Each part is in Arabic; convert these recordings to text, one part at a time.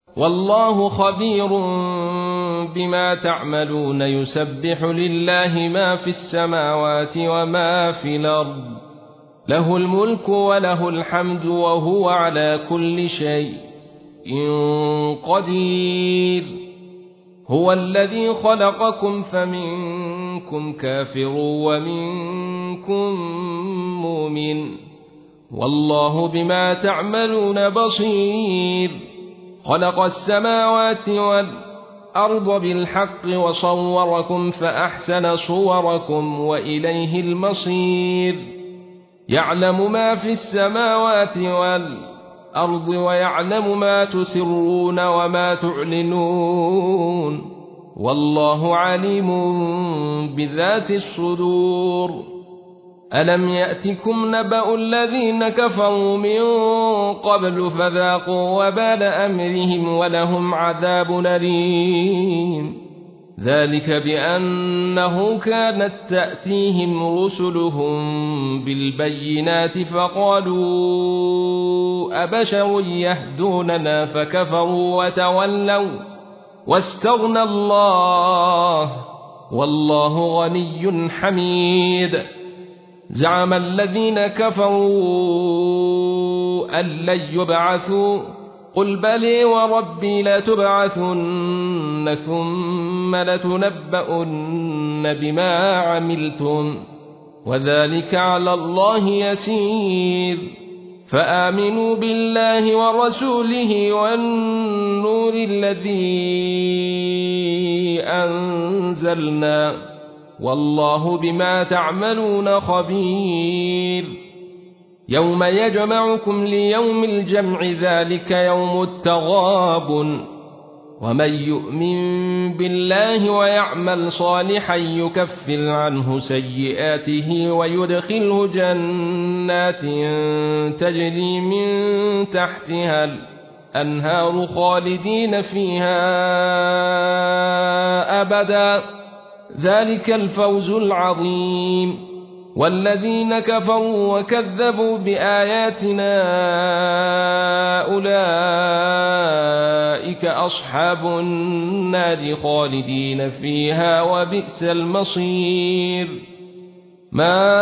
والله خبير بما تعملون يسبح لله ما في السماوات وما في الأرض له الملك وله الحمد وهو على كل شيء قدير هو الذي خلقكم فمنكم كافر ومنكم مؤمن والله بما تعملون بصير خلق السماوات والأرض بالحق وصوركم فأحسن صوركم وإليه المصير يعلم ما في السماوات والأرض ويعلم ما تسرون وما تعلنون والله عليم بذات الصدور ألم يأتكم نبأ الذين كفروا من قبل فذاقوا وبال أمرهم ولهم عذاب أليم ذلك بأنه كانت تأتيهم رسلهم بالبينات فقالوا أبشر يهدوننا فكفروا وتولوا واستغنى الله والله غني حميد زعم الذين كفروا أن لن يبعثوا قل بلى وربي لتبعثن ثم لتنبؤن بما عملتم وذلك على الله يسير فآمنوا بالله ورسوله والنور الذي أنزلنا والله بما تعملون خبير يوم يجمعكم ليوم الجمع ذلك يوم التغابن ومن يؤمن بالله ويعمل صالحا يكفر عنه سيئاته ويدخله جنات تجري من تحتها الأنهار خالدين فيها أبدا ذلك الفوز العظيم والذين كفروا وكذبوا بآياتنا أولئك أصحاب النار خالدين فيها وبئس المصير ما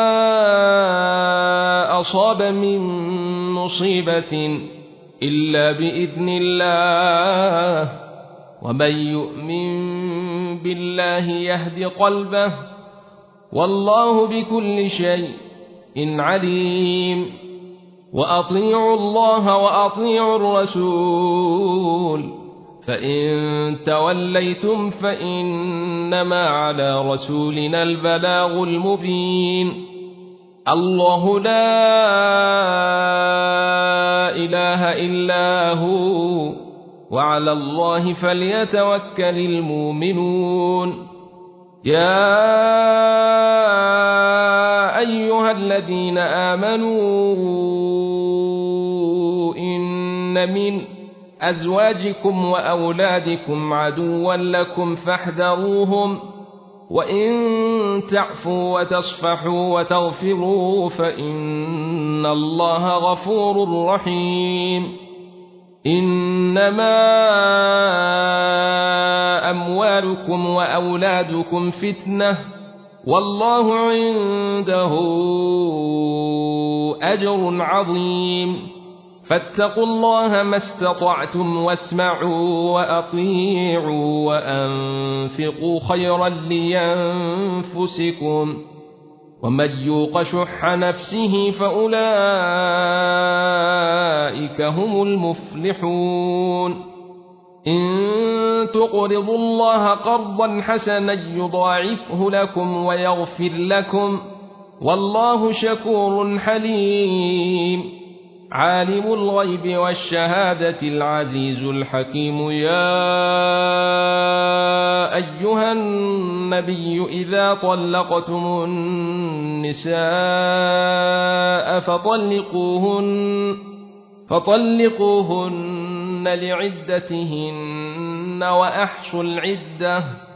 أصاب من مصيبة إلا بإذن الله ومن يؤمن بالله يهد قلبه والله بكل شيء عليم وأطيعوا الله وأطيعوا الرسول فإن توليتم فإنما على رسولنا البلاغ المبين الله لا إله إلا هو وعلى الله فليتوكل المؤمنون يا أيها الذين آمنوا إن من أزواجكم وأولادكم عدوا لكم فاحذروهم وإن تعفوا وتصفحوا وتغفروا فإن الله غفور رحيم إنما أموالكم وأولادكم فتنة والله عنده أجر عظيم فاتقوا الله ما استطعتم واسمعوا وأطيعوا وأنفقوا خيرا لأنفسكم ومن يوق شح نفسه فأولئك هم المفلحون إن تقرضوا الله قرضا حسنا يضاعفه لكم ويغفر لكم والله شكور حليم عالم الغيب والشهادة العزيز الحكيم يا أيها النبي إذا طلقتم النساء فطلقوهن لعدتهن وأحصوا العدة